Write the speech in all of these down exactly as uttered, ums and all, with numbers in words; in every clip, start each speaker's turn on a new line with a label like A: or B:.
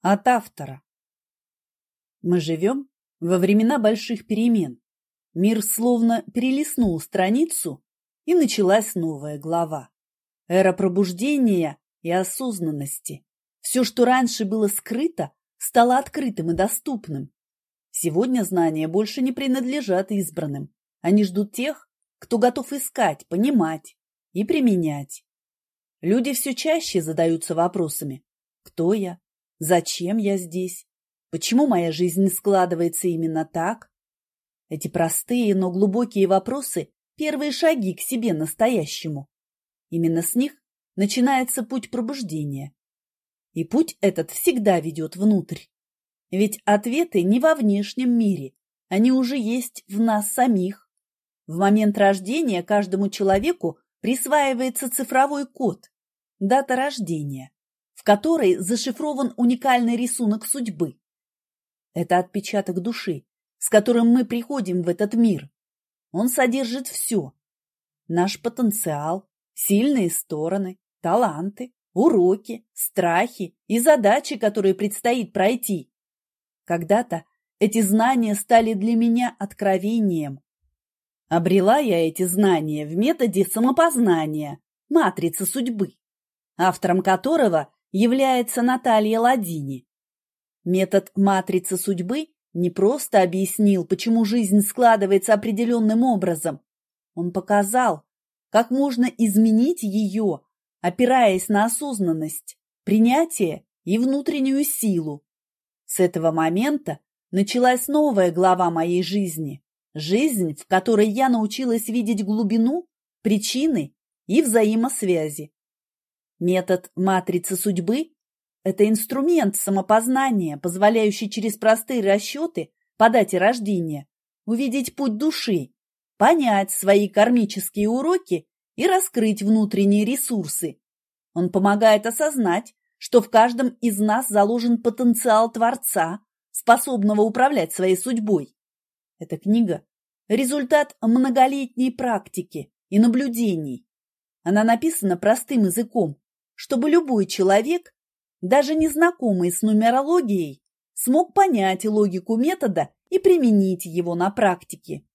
A: От автора. Мы живем во времена больших перемен. Мир словно перелистнул страницу, и началась новая глава. Эра пробуждения и осознанности. Все, что раньше было скрыто, стало открытым и доступным. Сегодня знания больше не принадлежат избранным. Они ждут тех, кто готов искать, понимать и применять. Люди все чаще задаются вопросами: кто я? Зачем я здесь? Почему моя жизнь складывается именно так? Эти простые, но глубокие вопросы – первые шаги к себе настоящему. Именно с них начинается путь пробуждения. И путь этот всегда ведет внутрь. Ведь ответы не во внешнем мире, они уже есть в нас самих. В момент рождения каждому человеку присваивается цифровой код – дата рождения, в которой зашифрован уникальный рисунок судьбы. Это отпечаток души, с которым мы приходим в этот мир. Он содержит все. Наш потенциал, сильные стороны, таланты, уроки, страхи и задачи, которые предстоит пройти. Когда-то эти знания стали для меня откровением. Обрела я эти знания в методе самопознания, матрицы судьбы, автором которого является Наталья Ладини. Метод матрицы судьбы не просто объяснил, почему жизнь складывается определенным образом. Он показал, как можно изменить ее, опираясь на осознанность, принятие и внутреннюю силу. С этого момента началась новая глава моей жизни. Жизнь, в которой я научилась видеть глубину, причины и взаимосвязи. Метод матрицы судьбы – это инструмент самопознания, позволяющий через простые расчеты по дате рождения увидеть путь души, понять свои кармические уроки и раскрыть внутренние ресурсы. Он помогает осознать, что в каждом из нас заложен потенциал Творца, способного управлять своей судьбой. Эта книга – результат многолетней практики и наблюдений. Она написана простым языком, чтобы любой человек, даже незнакомый с нумерологией, смог понять логику метода и применить его на практике.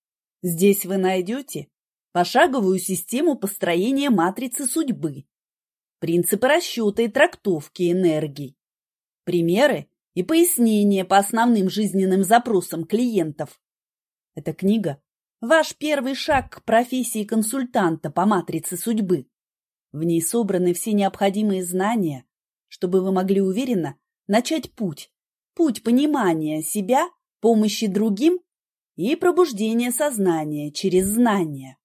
A: Здесь вы найдете пошаговую систему построения матрицы судьбы, принципы расчета и трактовки энергий, примеры и пояснения по основным жизненным запросам клиентов. Эта книга – ваш первый шаг к профессии консультанта по матрице судьбы. В ней собраны все необходимые знания, чтобы вы могли уверенно начать путь, путь понимания себя, помощи другим и пробуждения сознания через знания.